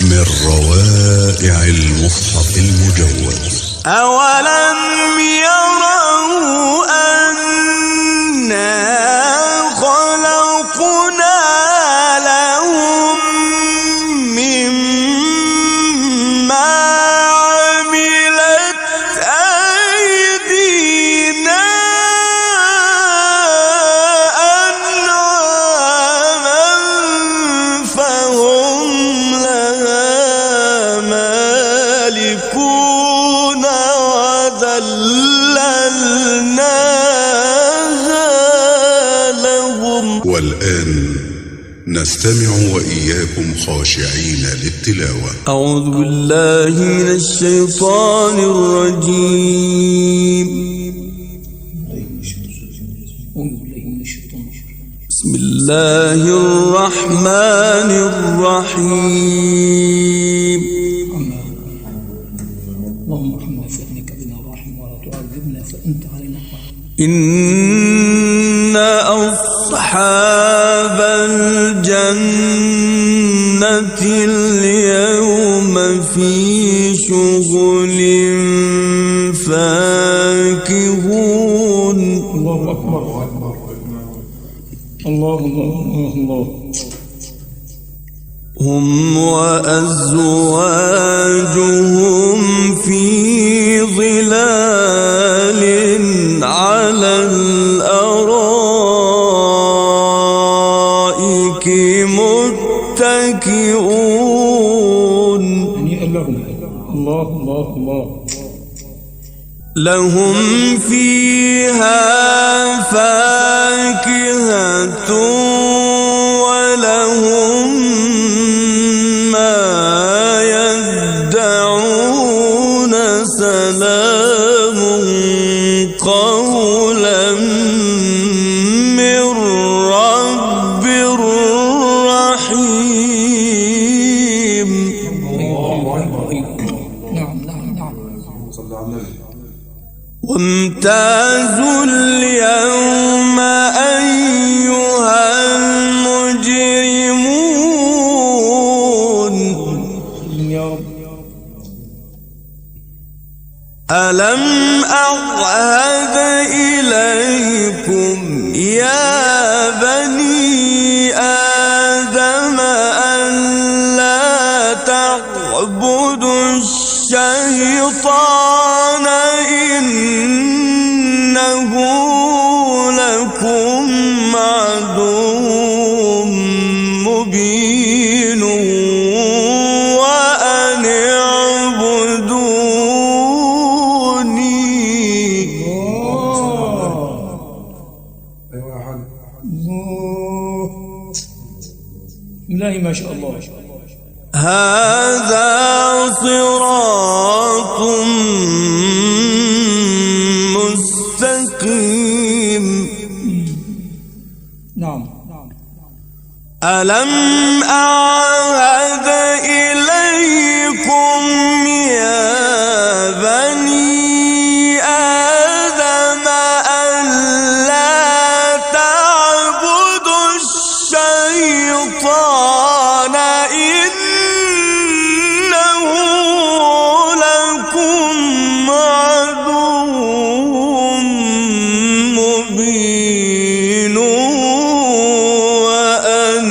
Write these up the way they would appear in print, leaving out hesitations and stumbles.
من روائع المصحف المجود. أولم يروا أنا خلقنا لهم مما عملت أيدينا أنعاما فهم لها مالكون وذللناها لهم. والآن نستمع وإياكم خاشعين للتلاوة. أعوذ بالله من الشيطان الرجيم. بسم الله الرحمن الرحيم. اللهم ارحمنا فإنك بنا راحم ولا تعذبنا فأنت علينا قادر. إن أصحاب الجنة اليوم في شغل فاكهون. الله أكبر. الله الله الله. هم وأزواجهم في ظلال على الأرائك متكئون. هنيئا لهم. الله الله الله. لهم فيها فاكهة ولهم ما يدعون. سلام قولا من رب رحيم. نعم نعم نعم. وامتازوا اليوم أيها المجرمون. يا رب. ألم أعهد إليكم يا بني آدم ألا تعبدوا الشيطان إنه لكم عدو مبين وأن اعبدوني. الله. الله ما شاء الله. هذا صراط مستقيم. نعم. ألم أعهد إليكم يا بني آدم ألا تعبدوا الشيطان إنه لكم عدو مبين وأن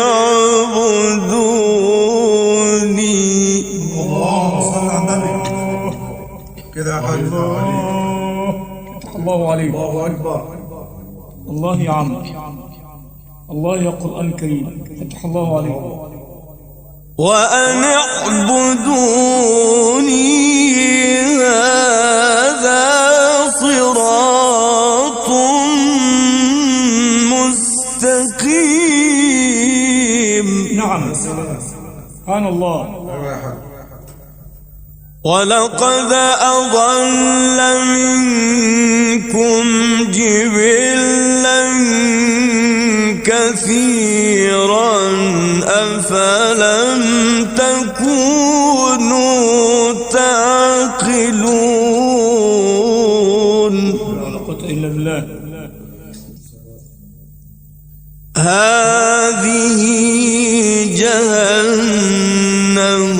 اعبدوني. صلى على النبي كده يا حاج. الله عليك. الله أكبر. الله يا عم. الله يا قرآن الكريم. فتح الله عليك. وأن اعبدوني هذا صراط مستقيم. نعم. سبحان الله. ولقد أضل منكم جبلا كثيرا أفلم تكونوا تعقلون. ولا قوة إلا بالله. هذه جهنم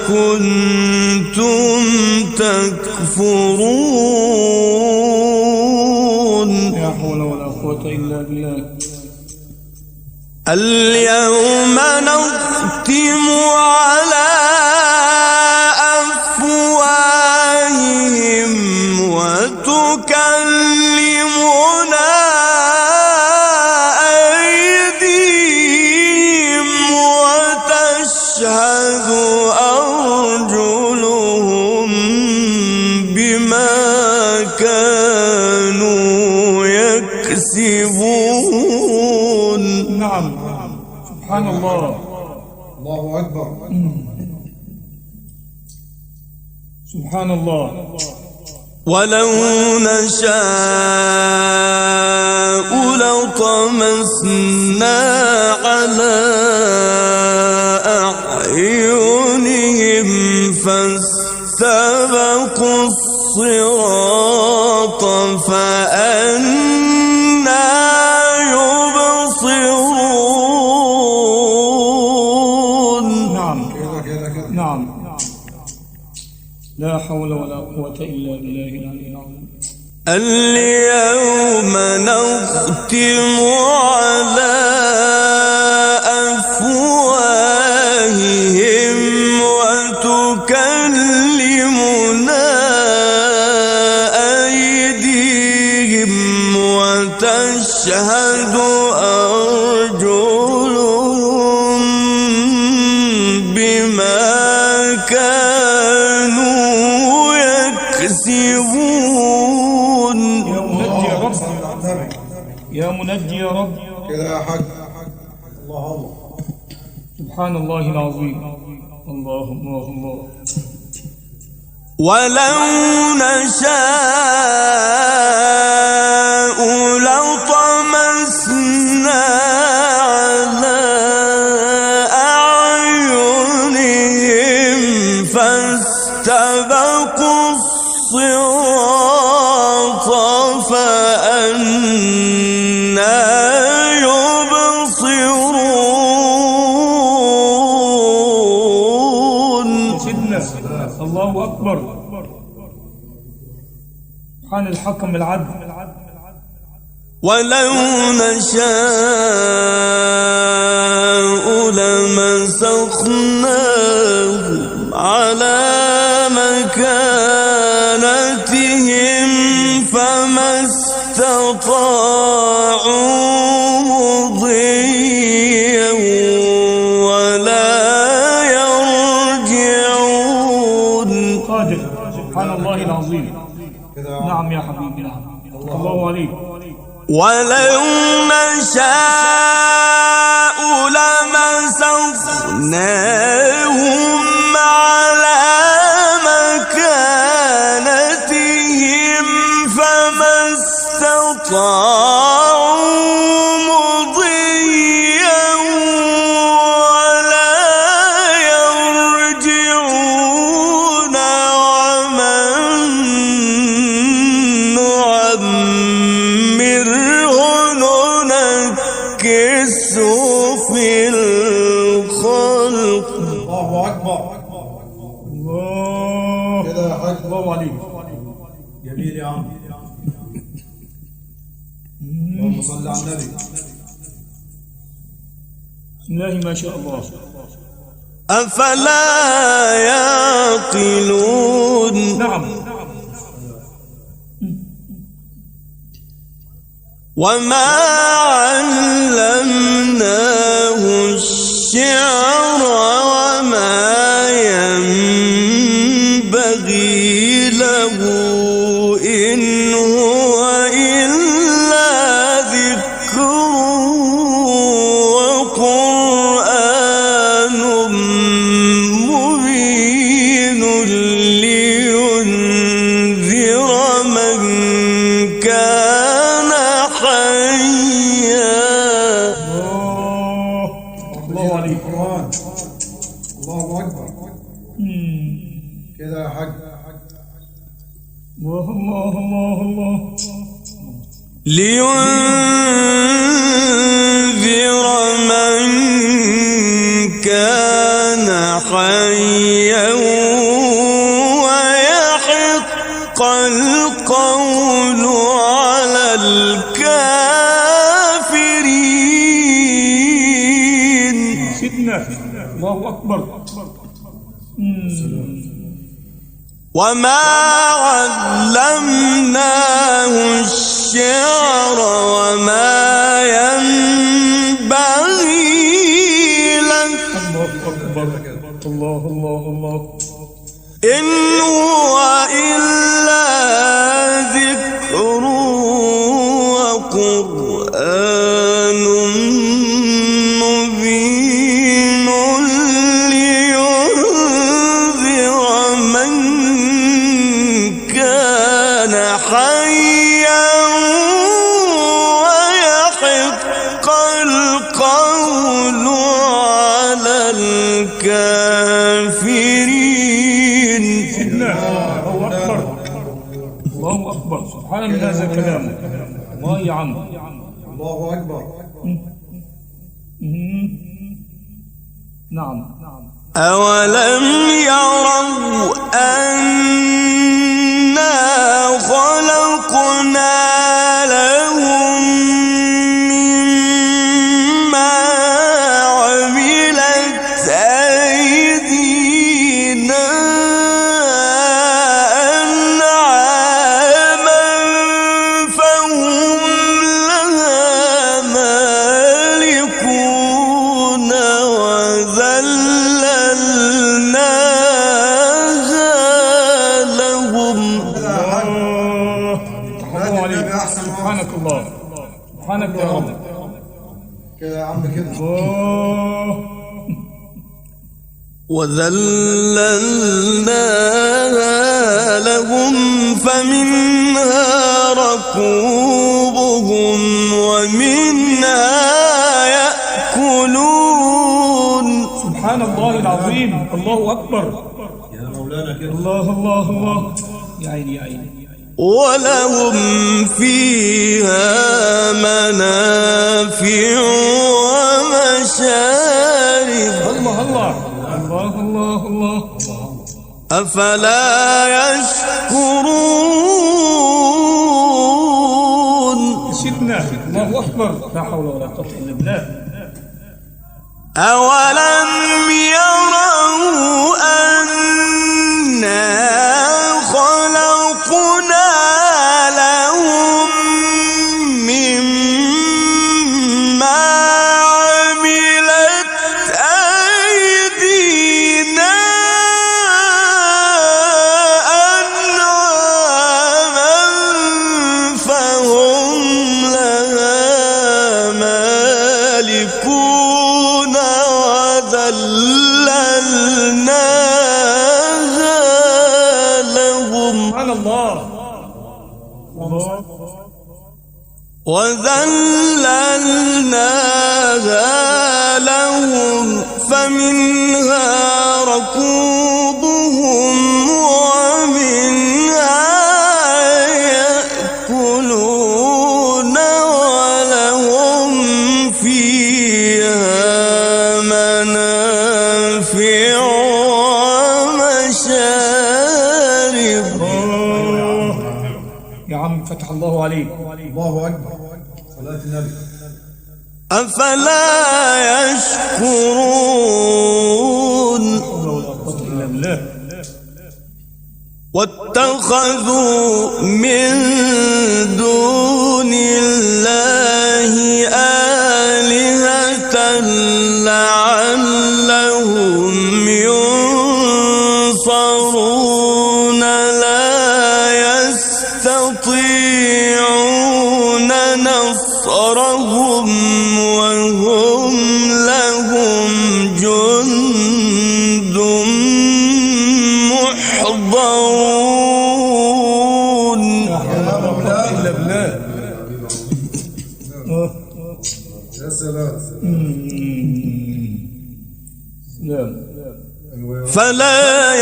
كنتم تكفرون. لا حول ولا قوة إلا بالله. اليوم نختم على أفواههم وتكلمنا أيديهم وتشهد أرجلهم بما كانوا يكسبون. نعم، سبحان الله. الله أكبر. سبحان الله. ولو نشاء لطمسنا على أعينهم فاستبقوا الصراط فأنى يبصرون. نعم كده. نعم. لا حول ولا قوة إلا بالله العلي العظيم. اليوم نختم على أفواههم وتكلمنا أيديهم وتشهد أرجلهم بما كانوا يكسبون. يا منجي يا رب، يا منجي يا رب. كده يا حاج. الله. سبحان الله العظيم. الله الله الله. ولو نشاء لطمسنا على أعينهم فاستبقوا الصراط فأنى يبصرون. سيدنا الله أكبر. سبحان الحكم العدل. ولو نشاء لمسخناهم على مكانتهم فما استطاعوا مضيا ولا يرجعون. قادر. سبحان الله العظيم. نعم يا حبيبي. نعم. الله عليك. ولو نشاء لمسخناهم على مكانتهم فما استطاعوا مضيا ولا يرجعون ومن نعمره ننكسه في الخلق. الله أكبر. الله. كده يا حاج. الله عليك. جميل يا عم. اللهم صل على النبي. بسم الله ما شاء الله. أفلا يعقلون. نعم. وما علمناه الشعر وما ينبغي له إن هو إلا ذكر وقرآن مبين لينذر من كان حيا. الله عليك. القرآن. الله أكبر. كده يا حاج. الله الله الله الله. لينذر من كان حيا وما علمناه الشعر وما ينبغي له الله أكبر. الله الله الله. إن هو إلا ذكر وقرآن مبين لينذر من كان حيا ويحق القول على الكافرين. الله أكبر. الله أكبر. سبحان من هذا الكلام. الله يا عم. الله أكبر. نعم. أولم يروا أنا خلقنا لهم مما عملت أيدينا أنعاما فهم لها مالكون وذللناها لهم. تحفظوا عليك. سبحانك الله. سبحانك يا رب. كده يا عم كده. الله. وذللناها لهم فمنها ركوبهم ومنها يأكلون. سبحان الله العظيم. الله أكبر. يا مولانا كده. الله الله الله. يا عيني يا عيني. ولهم فيها منافع ومشارب. الله الله. الله الله الله. أفلا يشكرون. سيدنا الله أكبر. لا حول ولا قوة إلا بالله. أولم يروا أنا خلقنا لهم مما عملت أيدينا أنعاما فهم لها مالكون وذللناها لهم. سبحان الله. الله. وذللناها لهم فمنها ركوبهم ومنها يأكلون ولهم فيها منافع ومشارب. يا عم فتح الله عليك. الله أكبر. صلاة النبي. أفلا يشكرون. لا حول ولا قوة إلا بالله. واتخذوا من دون الله آلهة لعلهم ينصرون لا يستطيعون نصرهم وهم لهم جند محضرون. لا حول ولا قوة إلا بالله. يا سلام. سلام. فلا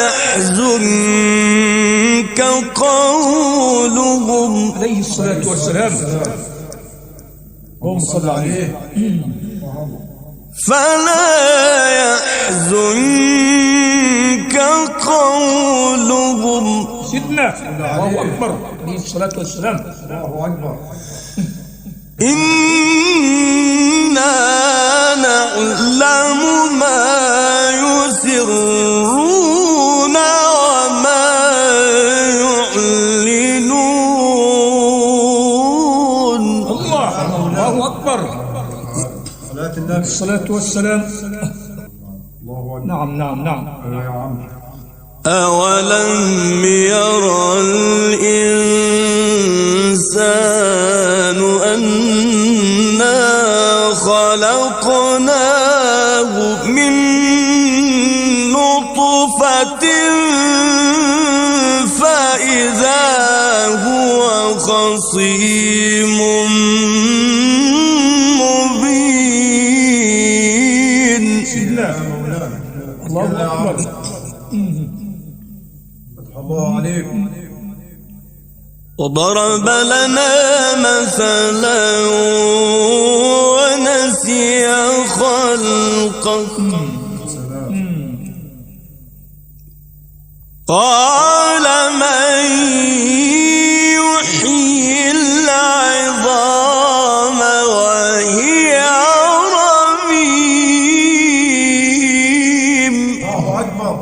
يحزنك قولهم. عليه الصلاة والسلام. اللهم صل عليه. فلا يحزنك قولهم. سيدنا الله أكبر. عليه الصلاة والسلام. الله أكبر. إنا نعلم ما يسرون الصلاة والسلام. الله أكبر. نعم نعم نعم. يا عم. أولم يرى الإنسان أنا خلقناه من نطفة فإذا هو خصيم مبين. بسم الله. الله أكبر. فتح الله عليك. وضرب لنا مثلا ونسي خلقه قال من يحيي العظام وهي رميم. الله أكبر.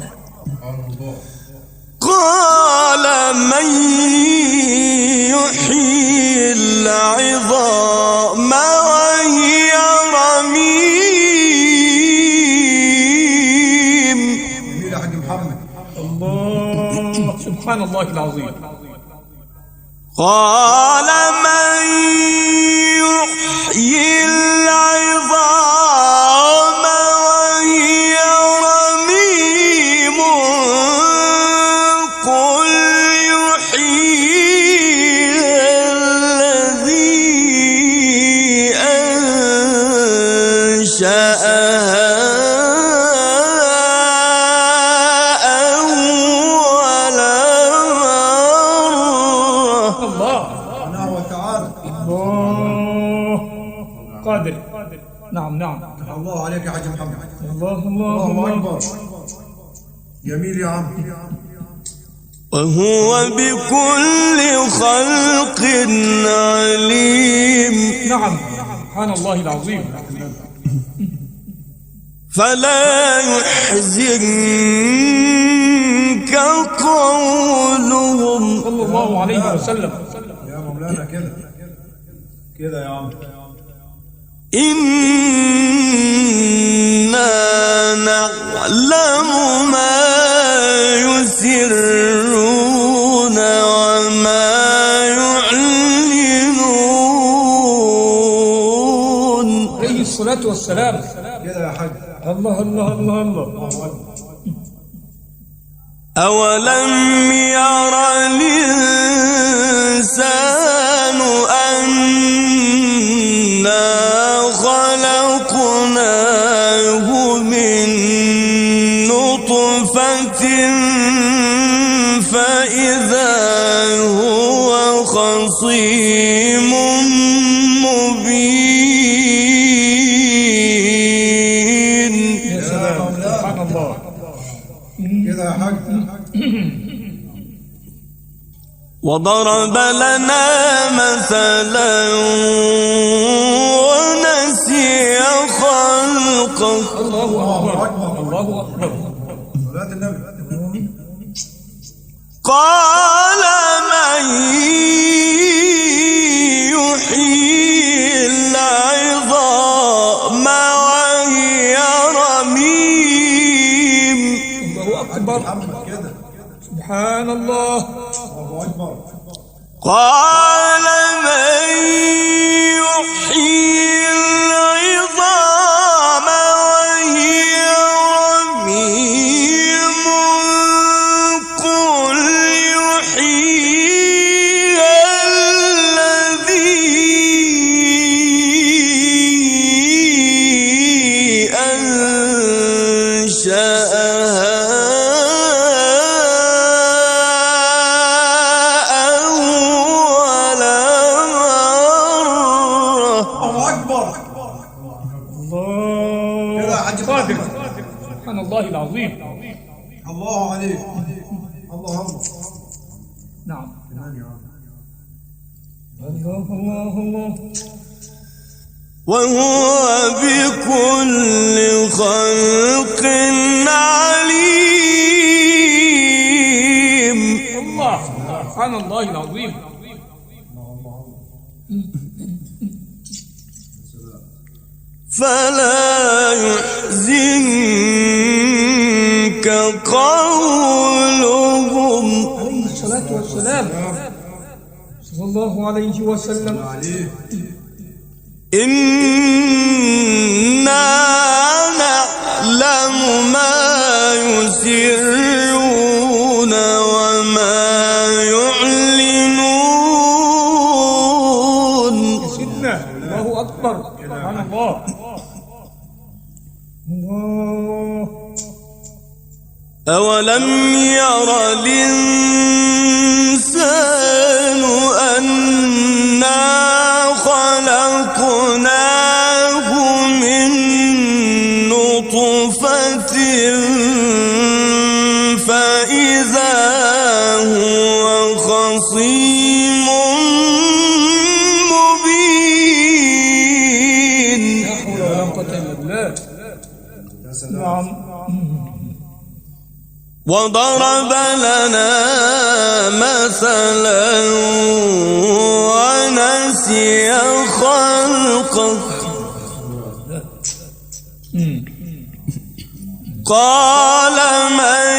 قال من يحيي العظام وهي رميم. جميل يا حاج محمد. الله سبحان الله العظيم. قال من يحيي العظام وهي رميم قل يحييها الذي أنشأها أول مرة. الله سبحانه وتعالى. الله قادر. نعم نعم. فتح الله عليك يا حاج محمد. الله الله الله الله. أكبر. جميل يا عم. وهو بكل خلق عليم. نعم سبحان الله العظيم. فلا يحزنك قولهم صلى الله عليه وسلم. يا مولانا كده كده يا عم. إنا نعلم ما يسرون وما يعلنون. عليه الصلاة والسلام. كده يا حاج. الله الله الله الله. الله أكبر. أولم ير الإنسان أنا خلقناه من نطفة فإذا هو خصيم مبين. يا سلام سبحان الله. كده يا حاج. وضرب لنا مثلا ونسي خلقه الله أكبر. الله أكبر. صلاة النبي. قال من يحيي العظام وهي رميم الله أكبر. محمد كده. سبحان الله. الله أكبر. قال من يحيي العظام وهي رميم قل يحييها الذي أنشأها أول مرة. الله أكبر. الله كده يا حاج قادر. محمد. سبحان الله العظيم. الله عليك. الله الله. نعم. كمان يا عم. الله الله الله. وهو بكل خلق عليم. الله سبحان الله العظيم. فلا يحزنك قولهم. عليه الصلاة والسلام صلى الله عليه وسلم. إنا نعلم ما يسرون وما يعلنون. سيدنا الله أكبر. سبحان الله. الله. أولم ير الإنسان أنا خلقناه من نطفة فإذا هو خصيم مبين. لا حول ولا قوة إلا بالله. نعم. وضرب لنا مثلا ونسي خلقه قال من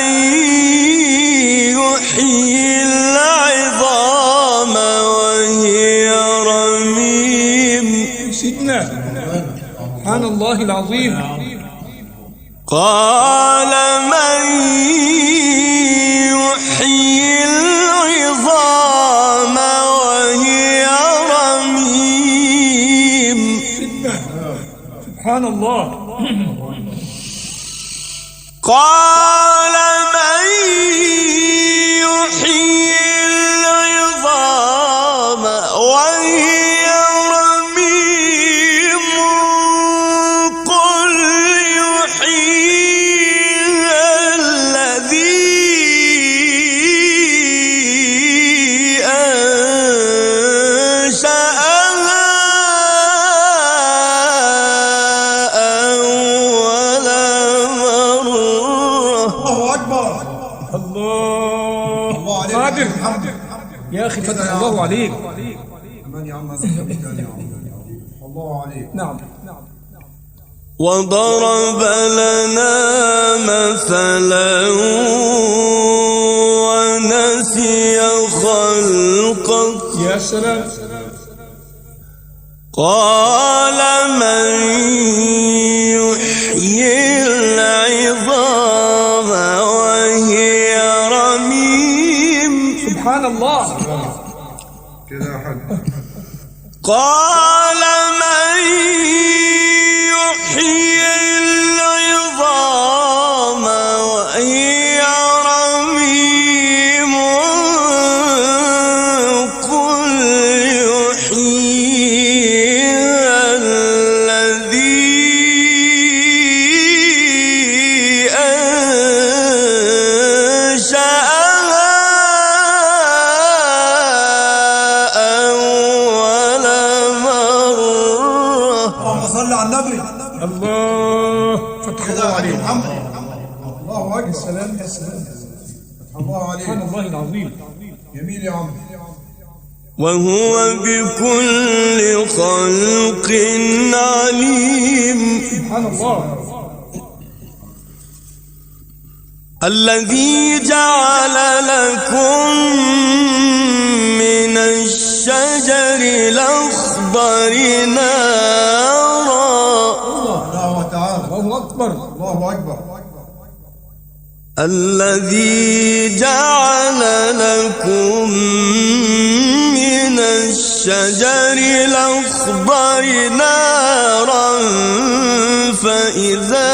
يحيي العظام وهي رميم. سيدنا سبحان الله العظيم. قال من يحيي العظام وهي رميم. سبحان الله. قال من يحيي العظام وهي رميم قل يحييها الذي أنشأها أول مرة. الله أكبر. الله قادر يا أخي. فتح الله عليك. من يا عم هذا الكلام يا عم. الله عليك. نعم. وضرب لنا مثلا ونسي خلقه يا سلام. قال من يحيي العظام وهي رميم. سبحان الله. كده يا حاج. قال من يحيي العظام وهي رميم قل يحييها الذي أنشأها أول مرة. اللهم صل على النبي. الله فتح الله عليك. محمد. الله أكبر. يا سلام يا سلام. الله عليك. سبحان الله العظيم. جميل يا عم. وهو بكل خلق عليم. سبحان الله. الذي جعل لكم من الشجر الأخضر نارا. الله تعالى. الله أكبر. الله أكبر. الذي جعل لكم من الشجر الأخضر نارا فإذا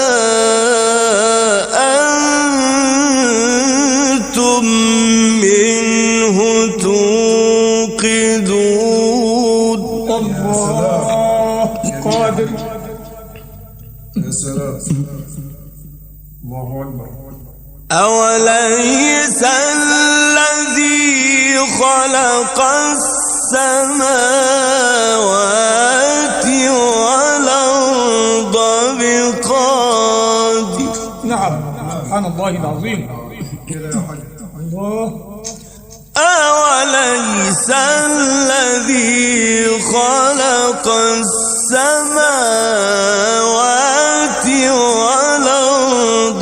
أنتم منه توقدون. الله قادر. يا سلام. الله أكبر. أوليس الذي خلق السماوات والأرض بقادر. نعم. سبحان الله العظيم. كده يا حاج. الله. أوليس الذي خلق السماوات السماوات والأرض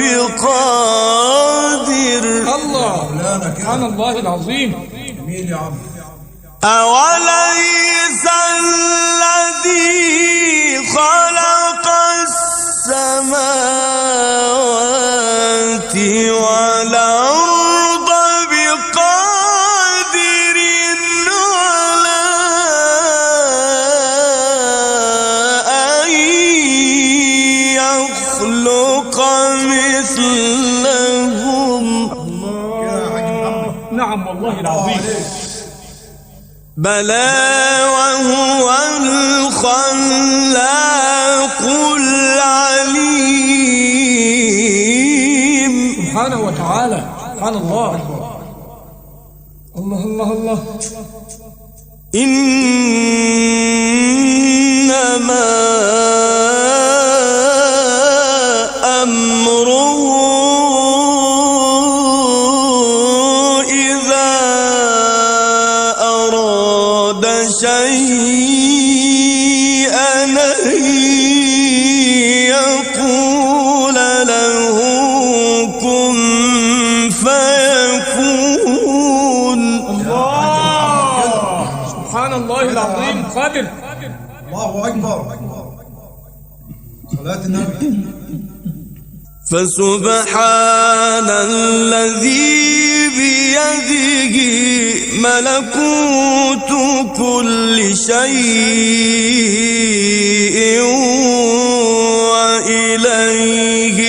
بقادر. الله، سبحان الله العظيم. جميل يا عم. أوليس الذي خلق السماوات والأرض بقادر على أن يخلق مثلهم. نعم والله العظيم. بلى وهو الخلاق العليم. سبحانه وتعالى. سبحان الله. الله الله الله. إنما أمره إذا أراد شيئا أن يقول له كن فيكون. الله، سبحان الله العظيم. قادر. الله أكبر. صلاة النبي. فسبحان الذي بيده ملكوت كل شيء وإليه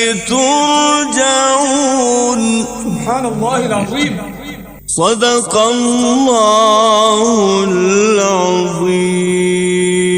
ترجعون. سبحان الله العظيم. صدق الله العظيم.